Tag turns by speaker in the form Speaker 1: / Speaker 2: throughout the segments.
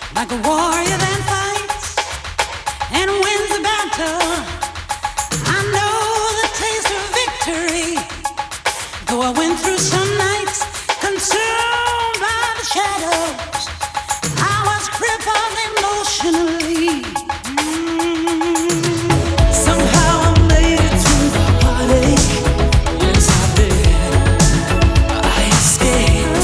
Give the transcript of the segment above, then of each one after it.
Speaker 1: like a warrior that fights and wins the battle. I know the taste of victory, though I went through some nights consumed by the shadows. I was crippled emotionally. Somehow I made it through the heartache. Yes, I did. I escaped.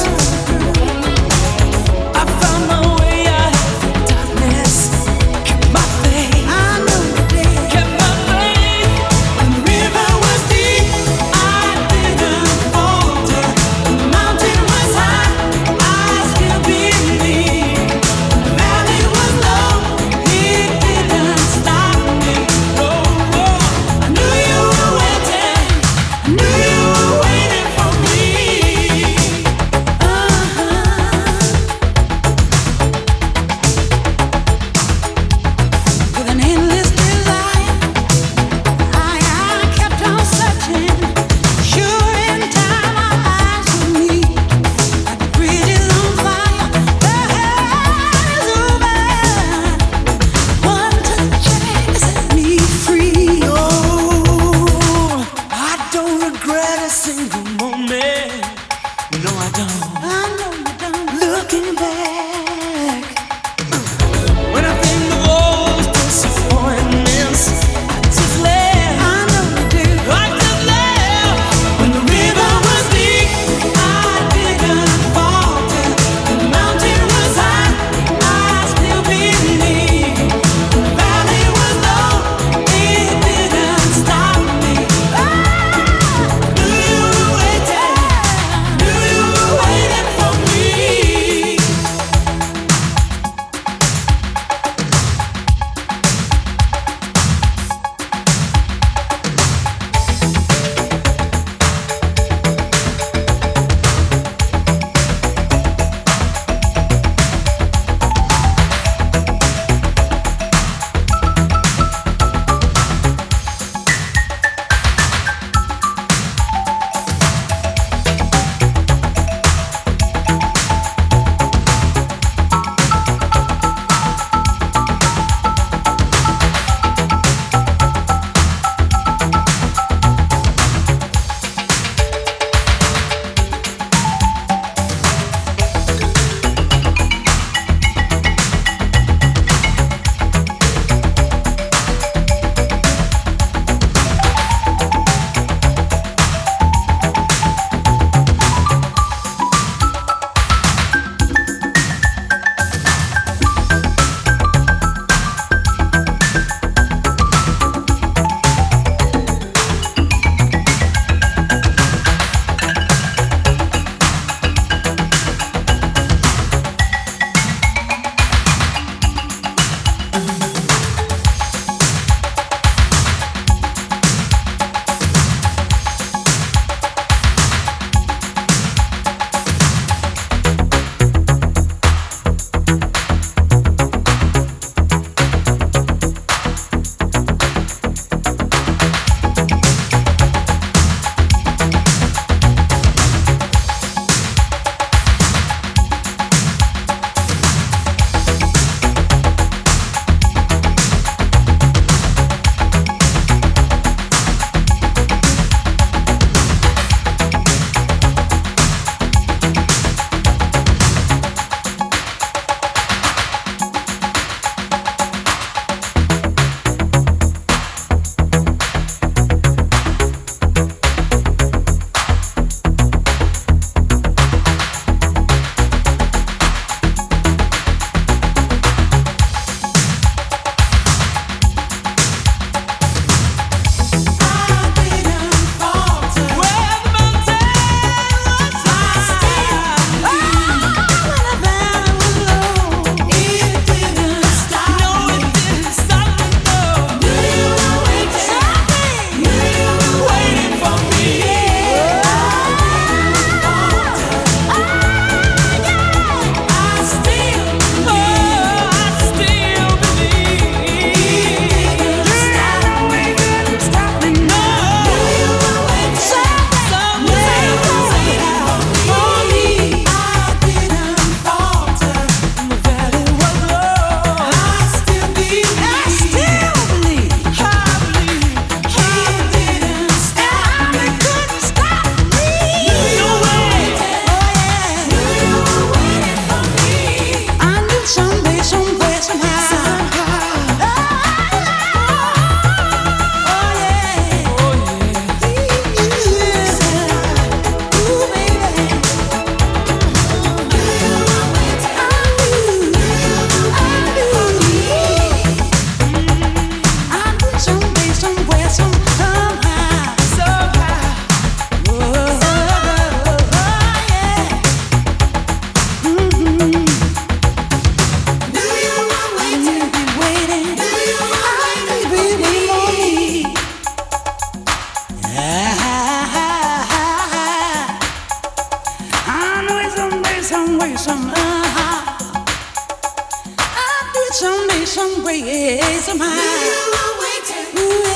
Speaker 1: I found my way out of the darkness. Kept my faith. I know you did. Kept my faith. When the river was deep, I didn't falter. When the mountain was high, I still believed. When the valley was low, it didn't way, I'll do it someday, some way, somehow. You are waiting. Ooh,